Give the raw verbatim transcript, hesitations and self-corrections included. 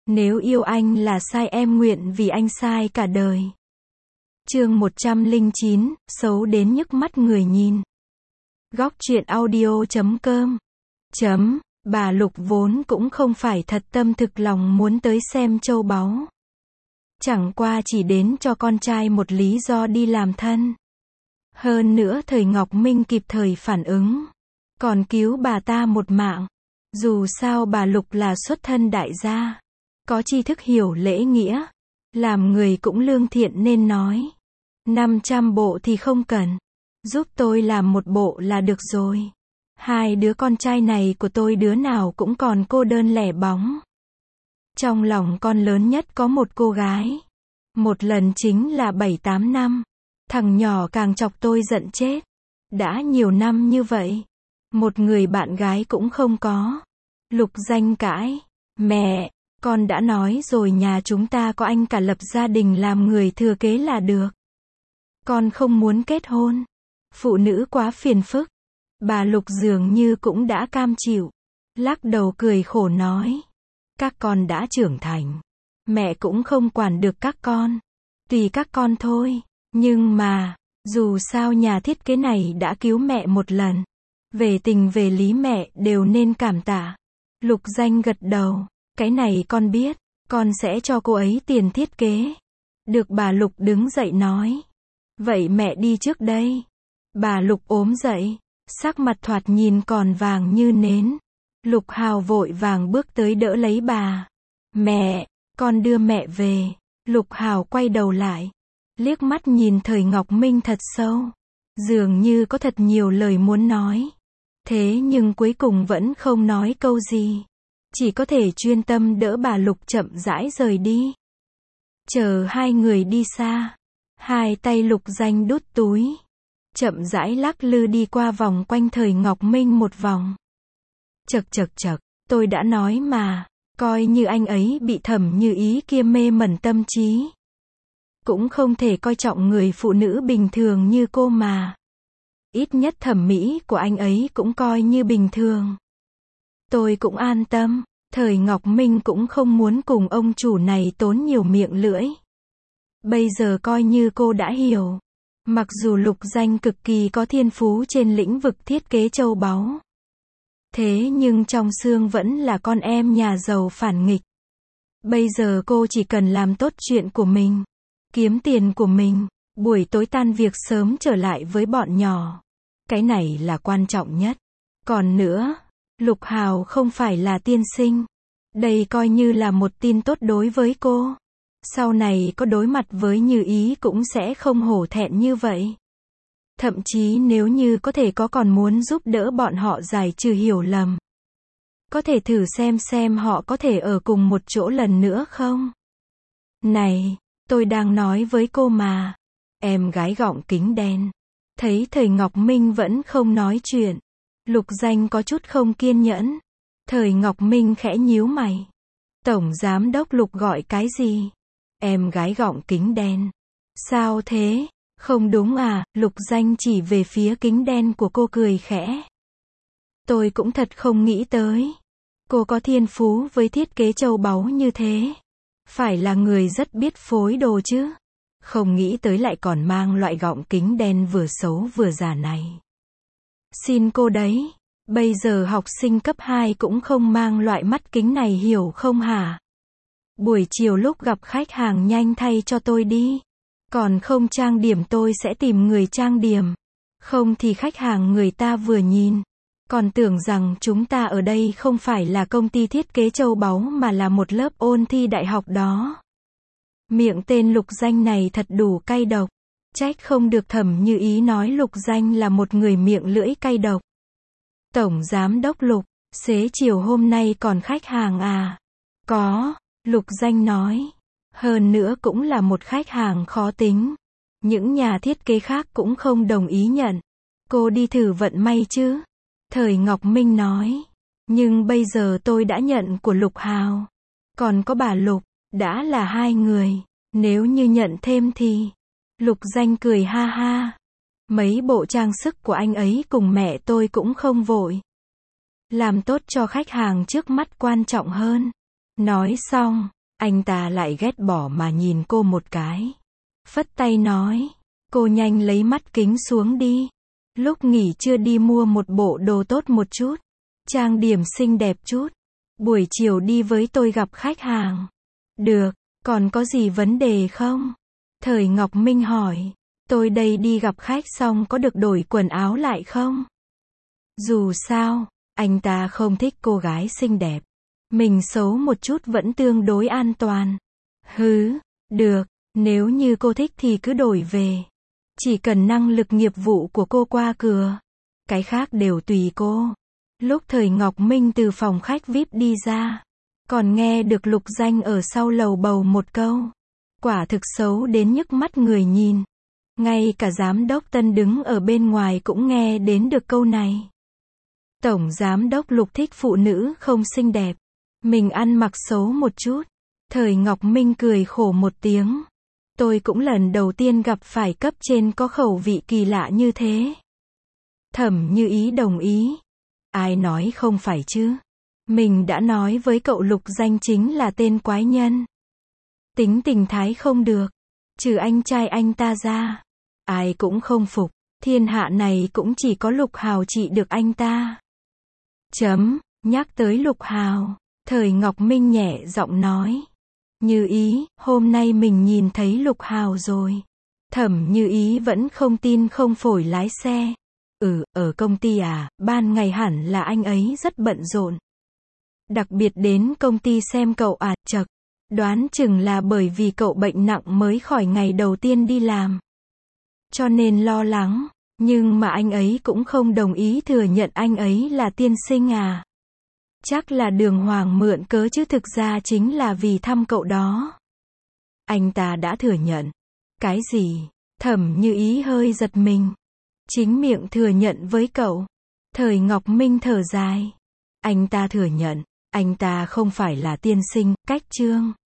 Nếu yêu anh là sai em nguyện vì anh sai cả đời. Chương một trăm lẻ chín, xấu đến nhức mắt người nhìn. Góc truyện audio chấm com. Chấm, bà Lục vốn cũng không phải thật tâm thực lòng muốn tới xem châu báu. Chẳng qua chỉ đến cho con trai một lý do đi làm thân. Hơn nữa thời Ngọc Minh kịp thời phản ứng. Còn cứu bà ta một mạng. Dù sao bà Lục là xuất thân đại gia. Có tri thức hiểu lễ nghĩa. Làm người cũng lương thiện nên nói. năm trăm bộ thì không cần. Giúp tôi làm một bộ là được rồi. Hai đứa con trai này của tôi đứa nào cũng còn cô đơn lẻ bóng. Trong lòng con lớn nhất có một cô gái. Một lần chính là bảy tám năm. Thằng nhỏ càng chọc tôi giận chết. Đã nhiều năm như vậy. Một người bạn gái cũng không có. Lục Danh cãi. Mẹ, con đã nói rồi nhà chúng ta có anh cả lập gia đình làm người thừa kế là được. Con không muốn kết hôn. Phụ nữ quá phiền phức. Bà Lục dường như cũng đã cam chịu. Lắc đầu cười khổ nói. Các con đã trưởng thành. Mẹ cũng không quản được các con. Tùy các con thôi. Nhưng mà, dù sao nhà thiết kế này đã cứu mẹ một lần. Về tình về lý mẹ đều nên cảm tạ. Lục Danh gật đầu. Cái này con biết. Con sẽ cho cô ấy tiền thiết kế. Được bà Lục đứng dậy nói. Vậy mẹ đi trước đây. Bà Lục ốm dậy. Sắc mặt thoạt nhìn còn vàng như nến. Lục Hào vội vàng bước tới đỡ lấy bà. Mẹ, con đưa mẹ về. Lục Hào quay đầu lại. Liếc mắt nhìn thời Ngọc Minh thật sâu. Dường như có thật nhiều lời muốn nói. Thế nhưng cuối cùng vẫn không nói câu gì. Chỉ có thể chuyên tâm đỡ bà Lục chậm rãi rời đi. Chờ hai người đi xa. Hai tay Lục Danh đút túi. Chậm rãi lắc lư đi qua vòng quanh thời Ngọc Minh một vòng. Chật chật chật, tôi đã nói mà. Coi như anh ấy bị Thẩm Như Ý kia mê mẩn tâm trí. Cũng không thể coi trọng người phụ nữ bình thường như cô mà. Ít nhất thẩm mỹ của anh ấy cũng coi như bình thường. Tôi cũng an tâm. Thời Ngọc Minh cũng không muốn cùng ông chủ này tốn nhiều miệng lưỡi. Bây giờ coi như cô đã hiểu. Mặc dù Lục Danh cực kỳ có thiên phú trên lĩnh vực thiết kế châu báu. Thế nhưng trong xương vẫn là con em nhà giàu phản nghịch. Bây giờ cô chỉ cần làm tốt chuyện của mình. Kiếm tiền của mình. Buổi tối tan việc sớm trở lại với bọn nhỏ. Cái này là quan trọng nhất. Còn nữa, Lục Hào không phải là tiên sinh. Đây coi như là một tin tốt đối với cô. Sau này có đối mặt với Như Ý cũng sẽ không hổ thẹn như vậy. Thậm chí nếu như có thể có còn muốn giúp đỡ bọn họ giải trừ hiểu lầm. Có thể thử xem xem họ có thể ở cùng một chỗ lần nữa không? Này, tôi đang nói với cô mà. Em gái gọng kính đen. Thấy thời Ngọc Minh vẫn không nói chuyện. Lục Danh có chút không kiên nhẫn. Thời Ngọc Minh khẽ nhíu mày. Tổng giám đốc Lục gọi cái gì? Em gái gọng kính đen. Sao thế? Không đúng à? Lục Danh chỉ về phía kính đen của cô cười khẽ. Tôi cũng thật không nghĩ tới. Cô có thiên phú với thiết kế châu báu như thế. Phải là người rất biết phối đồ chứ. Không nghĩ tới lại còn mang loại gọng kính đen vừa xấu vừa già này. Xin cô đấy. Bây giờ học sinh cấp hai cũng không mang loại mắt kính này hiểu không hả? Buổi chiều lúc gặp khách hàng nhanh thay cho tôi đi. Còn không trang điểm tôi sẽ tìm người trang điểm. Không thì khách hàng người ta vừa nhìn. Còn tưởng rằng chúng ta ở đây không phải là công ty thiết kế châu báu mà là một lớp ôn thi đại học đó. Miệng tên Lục Danh này thật đủ cay độc. Trách không được Thẩm Như Ý nói Lục Danh là một người miệng lưỡi cay độc. Tổng giám đốc Lục, xế chiều hôm nay còn khách hàng à? Có, Lục Danh nói. Hơn nữa cũng là một khách hàng khó tính. Những nhà thiết kế khác cũng không đồng ý nhận. Cô đi thử vận may chứ? Thời Ngọc Minh nói. Nhưng bây giờ tôi đã nhận của Lục Hào. Còn có bà Lục, đã là hai người. Nếu như nhận thêm thì... Lục Danh cười ha ha. Mấy bộ trang sức của anh ấy cùng mẹ tôi cũng không vội. Làm tốt cho khách hàng trước mắt quan trọng hơn. Nói xong, anh ta lại ghét bỏ mà nhìn cô một cái. Phất tay nói, cô nhanh lấy mắt kính xuống đi. Lúc nghỉ trưa đi mua một bộ đồ tốt một chút. Trang điểm xinh đẹp chút. Buổi chiều đi với tôi gặp khách hàng. Được, còn có gì vấn đề không? Thời Ngọc Minh hỏi. Tôi đây đi gặp khách xong có được đổi quần áo lại không? Dù sao, anh ta không thích cô gái xinh đẹp. Mình xấu một chút vẫn tương đối an toàn. Hứ, được, nếu như cô thích thì cứ đổi về. Chỉ cần năng lực nghiệp vụ của cô qua cửa. Cái khác đều tùy cô. Lúc Thời Ngọc Minh từ phòng khách vi ai pi đi ra, còn nghe được Lục Danh ở sau lầu bầu một câu. Quả thực xấu đến nhức mắt người nhìn. Ngay cả giám đốc Tân đứng ở bên ngoài cũng nghe đến được câu này. Tổng giám đốc Lục thích phụ nữ không xinh đẹp. Mình ăn mặc xấu một chút. Thời Ngọc Minh cười khổ một tiếng. Tôi cũng lần đầu tiên gặp phải cấp trên có khẩu vị kỳ lạ như thế. Thẩm Như Ý đồng ý. Ai nói không phải chứ? Mình đã nói với cậu Lục Danh chính là tên quái nhân. Tính tình thái không được. Trừ anh trai anh ta ra. Ai cũng không phục. Thiên hạ này cũng chỉ có Lục Hào trị được anh ta. Chấm, nhắc tới Lục Hào. Thời Ngọc Minh nhẹ giọng nói. Như Ý, hôm nay mình nhìn thấy Lục Hào rồi. Thẩm Như Ý vẫn không tin không phổi lái xe. Ừ, ở công ty à, ban ngày hẳn là anh ấy rất bận rộn. Đặc biệt đến công ty xem cậu à, chậc. Đoán chừng là bởi vì cậu bệnh nặng mới khỏi ngày đầu tiên đi làm. Cho nên lo lắng, nhưng mà anh ấy cũng không đồng ý thừa nhận anh ấy là tiên sinh à. Chắc là Đường Hoàng mượn cớ chứ thực ra chính là vì thăm cậu đó. Anh ta đã thừa nhận. Cái gì? Thẩm Như Ý hơi giật mình. Chính miệng thừa nhận với cậu. Thời Ngọc Minh thở dài. Anh ta thừa nhận, anh ta không phải là tiên sinh, cách chương.